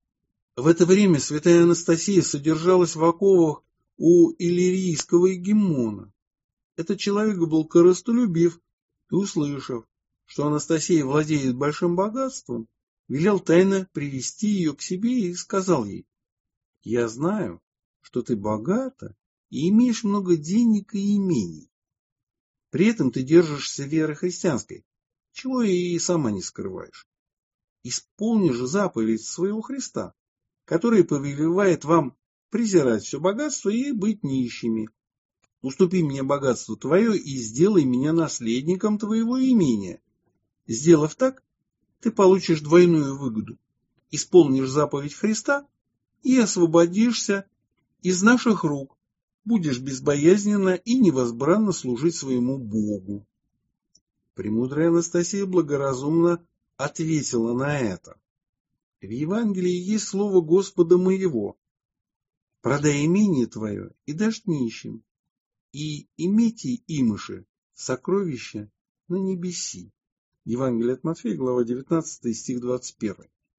В это время святая Анастасия содержалась в оковах у иллирийского эгемона. Этот человек был корыстолюбив и, услышав, что Анастасия владеет большим богатством, велел тайно привести ее к себе и сказал ей: «Я знаю, что ты богата и имеешь много денег и имений. При этом ты держишься веры христианской, чего и сама не скрываешь. Исполни же заповедь своего Христа, который повелевает вам презирать все богатство и быть нищими. Уступи мне богатство твое и сделай меня наследником твоего имения. Сделав так, ты получишь двойную выгоду, исполнишь заповедь Христа и освободишься из наших рук, будешь безбоязненно и невозбранно служить своему Богу». Премудрая Анастасия благоразумно ответила на это: «В Евангелии есть слово Господа моего: продай имение твое и дашь нищим, и имейте имыши сокровища на небеси». Евангелие от Матфея, глава 19, стих 21.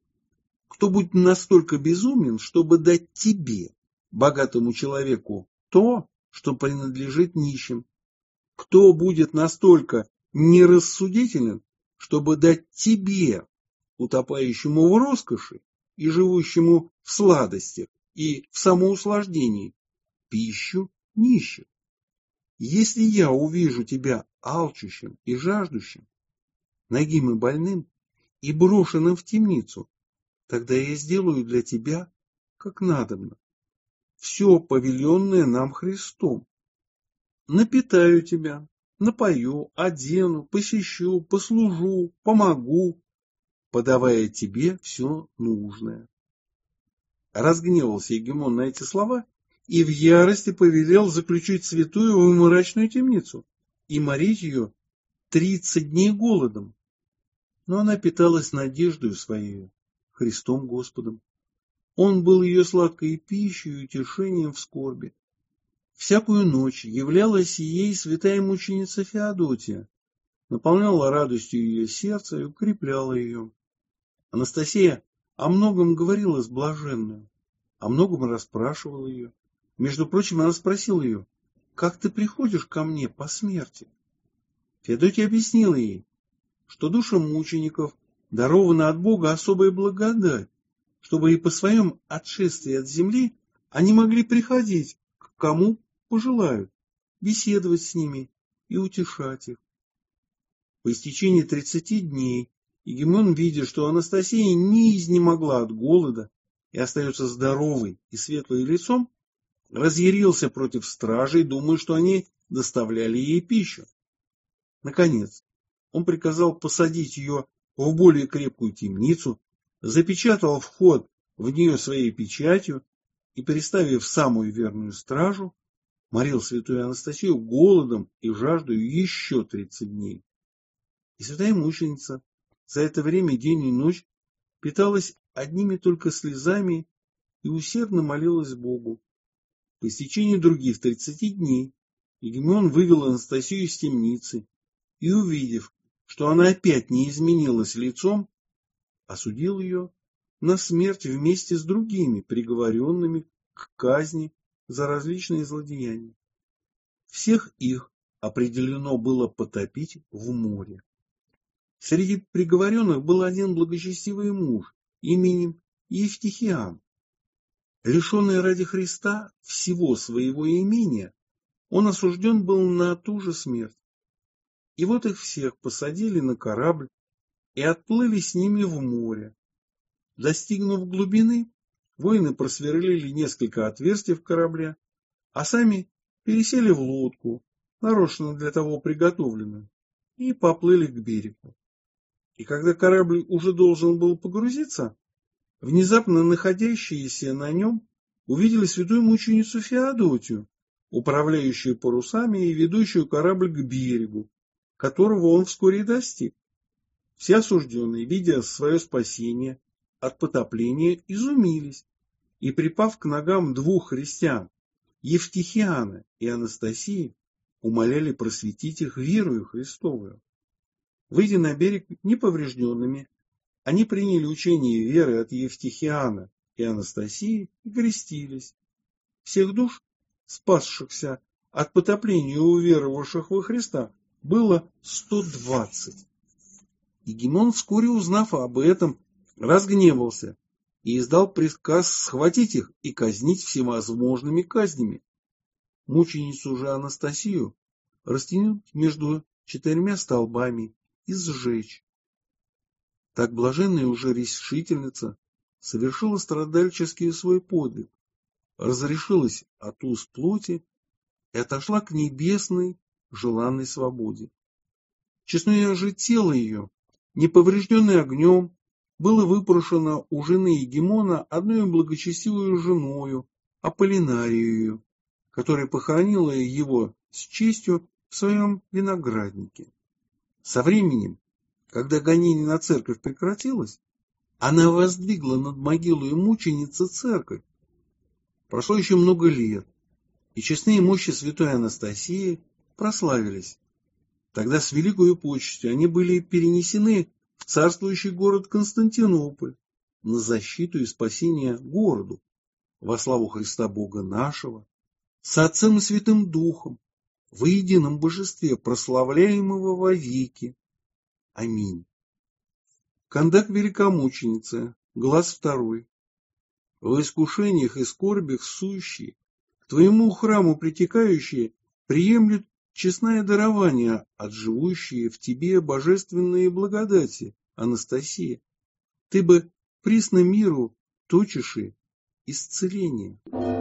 Кто будет настолько безумен, чтобы дать тебе, богатому человеку, то, что принадлежит нищим? Кто будет настолько нерассудителен, чтобы дать тебе, утопающему в роскоши и живущему в сладостях и в самоуслаждении, пищу нищих. Если я увижу тебя алчущим и жаждущим, нагим и больным, и брошенным в темницу, тогда я сделаю для тебя, как надобно, все повеленное нам Христом. Напитаю тебя, напою, одену, посещу, послужу, помогу, подавая тебе все нужное. Разгневался Егемон на эти слова и в ярости повелел заключить святую в мрачную темницу и морить ее 30 дней голодом. Но она питалась надеждою своей, Христом Господом. Он был ее сладкой пищей и утешением в скорби. Всякую ночь являлась ей святая мученица Феодотия, наполняла радостью ее сердце и укрепляла ее. Анастасия о многом говорила с блаженную, о многом расспрашивала ее. Между прочим, она спросила ее: «Как ты приходишь ко мне по смерти?» Феодотия объяснила ей, что душам мучеников дарована от Бога особая благодать, чтобы и по своем отшествии от земли они могли приходить к кому пожелают, беседовать с ними и утешать их. По истечении 30 дней Егемон, видя, что Анастасия не изнемогла от голода и остается здоровой и светлой лицом, разъярился против стражей, думая, что они доставляли ей пищу. Наконец, он приказал посадить ее в более крепкую темницу, запечатал вход в нее своей печатью и, переставив самую верную стражу, морил святую Анастасию голодом и жаждою еще 30 дней. И святая мученица за это время день и ночь питалась одними только слезами и усердно молилась Богу. По истечении других 30 дней Егемон вывел Анастасию из темницы и, увидев, что она опять не изменилась лицом, осудил ее на смерть вместе с другими, приговоренными к казни за различные злодеяния. Всех их определено было потопить в море. Среди приговоренных был один благочестивый муж именем Евтихиан. Лишенный ради Христа всего своего имения, он осужден был на ту же смерть. И вот их всех посадили на корабль и отплыли с ними в море. Достигнув глубины, воины просверлили несколько отверстий в корабле, а сами пересели в лодку, нарочно для того приготовленную, и поплыли к берегу. И когда корабль уже должен был погрузиться, внезапно находящиеся на нем увидели святую мученицу Феодотию, управляющую парусами и ведущую корабль к берегу, которого он вскоре достиг. Все осужденные, видя свое спасение от потопления, изумились и, припав к ногам двух христиан, Евтихиана и Анастасии, умоляли просветить их верою Христовую. Выйдя на берег неповрежденными, они приняли учение веры от Евтихиана и Анастасии и крестились. Всех душ, спасшихся от потопления и уверовавших во Христа, было 120. Егемон, вскоре узнав об этом, разгневался и издал приказ схватить их и казнить всевозможными казнями. Мученицу же Анастасию растянуть между 4 столбами и сжечь. Так блаженная уже решительница совершила страдальческий свой подвиг, разрешилась от уз плоти и отошла к небесной желанной свободе. Честное же тело ее, неповрежденное огнем, было выпрошено у жены Егемона одной благочестивой женою, Аполлинарией, которая похоронила его с честью в своем винограднике. Со временем, когда гонение на церковь прекратилось, она воздвигла над могилой мученицы церковь. Прошло еще много лет, и честные мощи святой Анастасии прославились. Тогда с великою почестью они были перенесены в царствующий город Константинополь на защиту и спасение городу, во славу Христа Бога нашего, со Отцем и Святым Духом, во едином божестве, прославляемого вовеки. Аминь. Кондак великомученицы, глаз 2. В искушениях и скорбях сущий, твоему храму притекающие приемлют честное дарование от живущие в тебе божественные благодати, Анастасия. Ты бы присно миру точиши исцеление.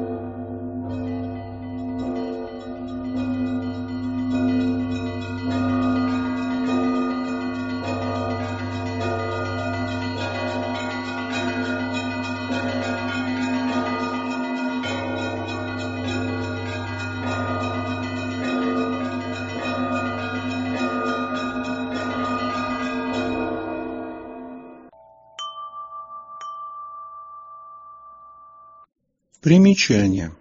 Примечание.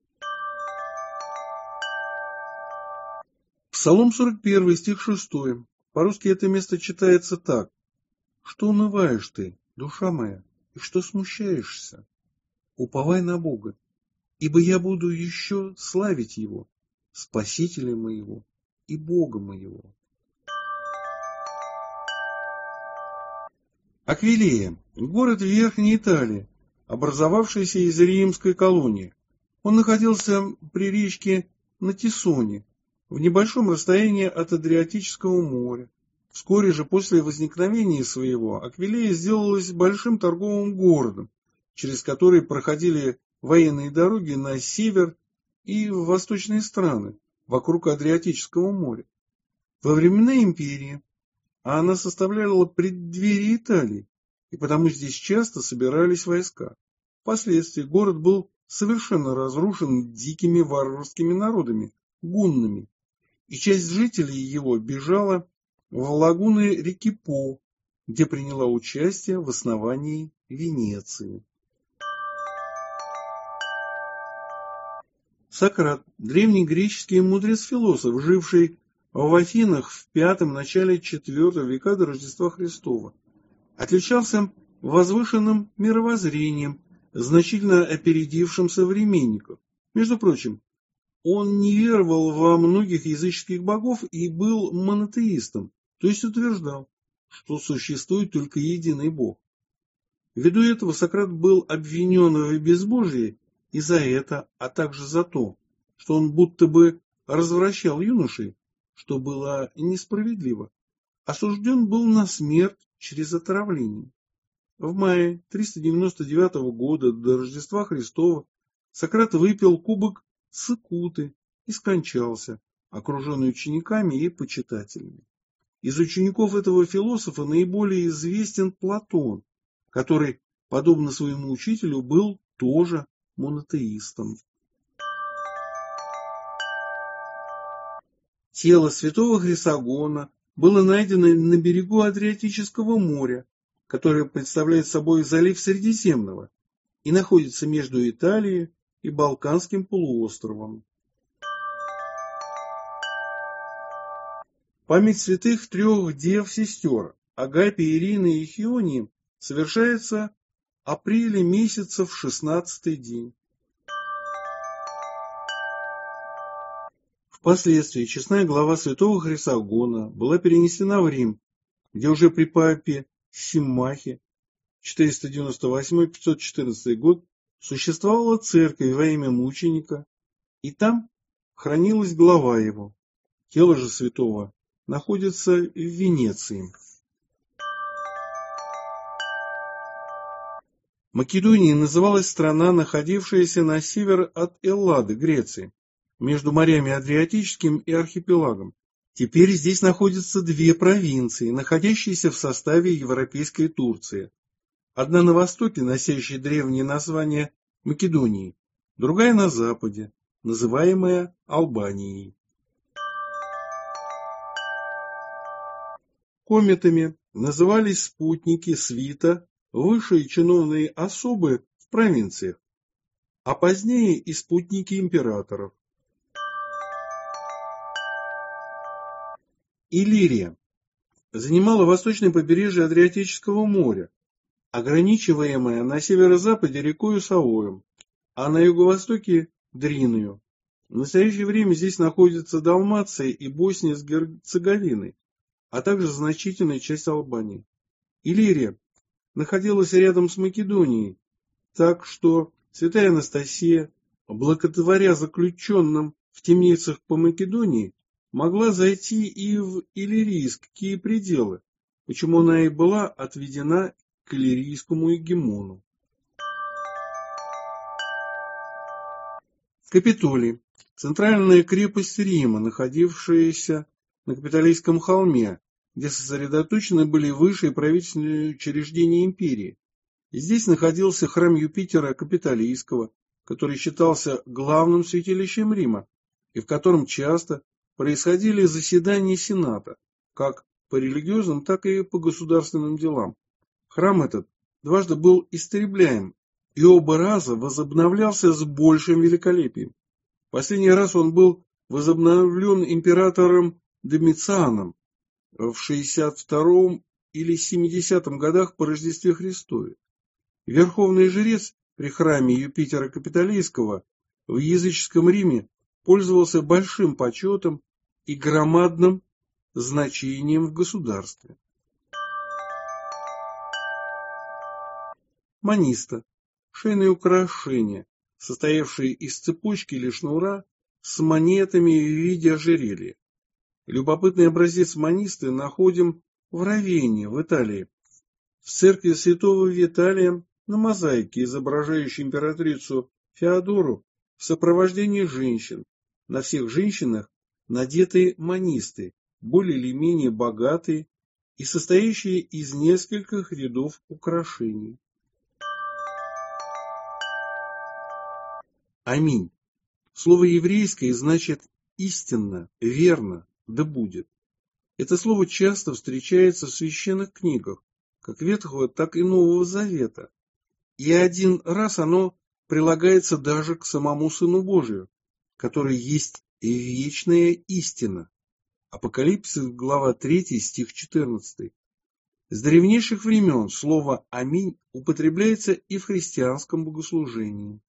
Псалом 41, стих 6. По-русски это место читается так. «Что унываешь ты, душа моя, и что смущаешься? Уповай на Бога, ибо я буду еще славить Его, Спасителя моего и Бога моего». Аквилея – город в Верхней Италии, образовавшийся из римской колонии. Он находился при речке Натисоне, в небольшом расстоянии от Адриатического моря. Вскоре же после возникновения своего Аквилея сделалась большим торговым городом, через который проходили военные дороги на север и в восточные страны, вокруг Адриатического моря. Во времена империи она составляла преддверие Италии, и потому здесь часто собирались войска. Впоследствии город был совершенно разрушен дикими варварскими народами, гуннами, и часть жителей его бежала в лагуны реки По, где приняла участие в основании Венеции. Сократ, древний греческий мудрец-философ, живший в Афинах в V-начале IV века до Рождества Христова, отличался возвышенным мировоззрением, значительно опередившим современников. Между прочим, он не веровал во многих языческих богов и был монотеистом, то есть утверждал, что существует только единый Бог. Ввиду этого Сократ был обвинен в безбожии и за это, а также за то, что он будто бы развращал юношей, что было несправедливо. Осужден был на смерть через отравление. В мае 399 года до Рождества Христова Сократ выпил кубок цикуты и скончался, окруженный учениками и почитателями. Из учеников этого философа наиболее известен Платон, который, подобно своему учителю, был тоже монотеистом. Тело святого Хрисогона было найдено на берегу Адриатического моря, которое представляет собой залив Средиземного и находится между Италией и Балканским полуостровом. Память святых трех дев-сестер Агапии, Ирины и Хионии совершается апреля месяца в 16-й день. Впоследствии честная глава святого Хрисогона была перенесена в Рим, где уже при папе Симмахе 498-514 год существовала церковь во имя мученика, и там хранилась глава его. Тело же святого находится в Венеции. Македонией называлась страна, находившаяся на север от Эллады, Греции, между морями Адриатическим и архипелагом. Теперь здесь находятся две провинции, находящиеся в составе Европейской Турции. Одна на востоке, носящая древнее название Македонии, другая на западе, называемая Албанией. Кометами назывались спутники, свита, высшие чиновные особы в провинциях, а позднее и спутники императоров. Иллирия занимала восточное побережье Адриатического моря, ограничиваемое на северо-западе рекою Савоем, а на юго-востоке Дриною. В настоящее время здесь находятся Далмация и Босния с Герцеговиной, а также значительная часть Албании. Иллирия находилась рядом с Македонией, так что святая Анастасия, благодаря заключенным в темницах по Македонии, могла зайти и в иллирийские пределы, почему она и была отведена к иллирийскому гегемону. Капитолий – центральная крепость Рима, находившаяся на Капитолийском холме, где сосредоточены были высшие правительственные учреждения империи. И здесь находился храм Юпитера Капитолийского, который считался главным святилищем Рима, и в котором часто происходили заседания Сената, как по религиозным, так и по государственным делам. Храм этот дважды был истребляем, и оба раза возобновлялся с большим великолепием. Последний раз он был возобновлен императором Домицианом в 62 или 70 годах по Рождестве Христове. Верховный жрец при храме Юпитера Капитолийского в языческом Риме пользовался большим почетом и громадным значением в государстве. Маниста – шейное украшение, состоявшее из цепочки или шнура с монетами в виде ожерелья. Любопытный образец манисты находим в Равенне, в Италии. В церкви святого Виталия на мозаике, изображающей императрицу Феодору в сопровождении женщин. На всех женщинах надеты манисты, более или менее богатые и состоящие из нескольких рядов украшений. Аминь. Слово еврейское значит «истинно», «верно», «да будет». Это слово часто встречается в священных книгах, как Ветхого, так и Нового Завета. И один раз оно прилагается даже к самому Сыну Божию, который есть вечная истина. Апокалипсис, глава 3, стих 14. С древнейших времен слово «Аминь» употребляется и в христианском богослужении.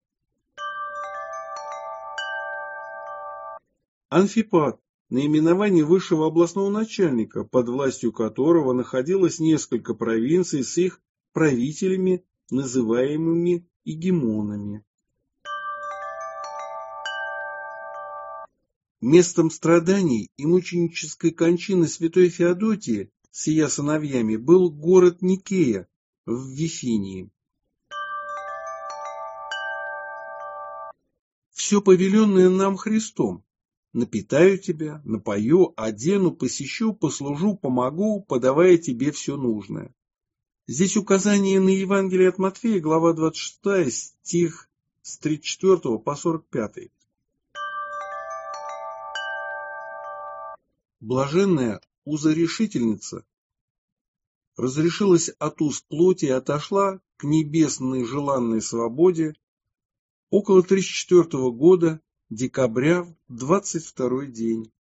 Анфипат – наименование высшего областного начальника, под властью которого находилось несколько провинций с их правителями, называемыми гегемонами. Местом страданий и мученической кончины святой Феодотии с ее сыновьями был город Никея в Вифинии. Все повеленное нам Христом. Напитаю тебя, напою, одену, посещу, послужу, помогу, подавая тебе все нужное. Здесь указание на Евангелие от Матфея, глава 26, стих с 34 по 45. Блаженная узорешительница разрешилась от уз плоти и отошла к небесной желанной свободе около 34 года, декабря, 22 день.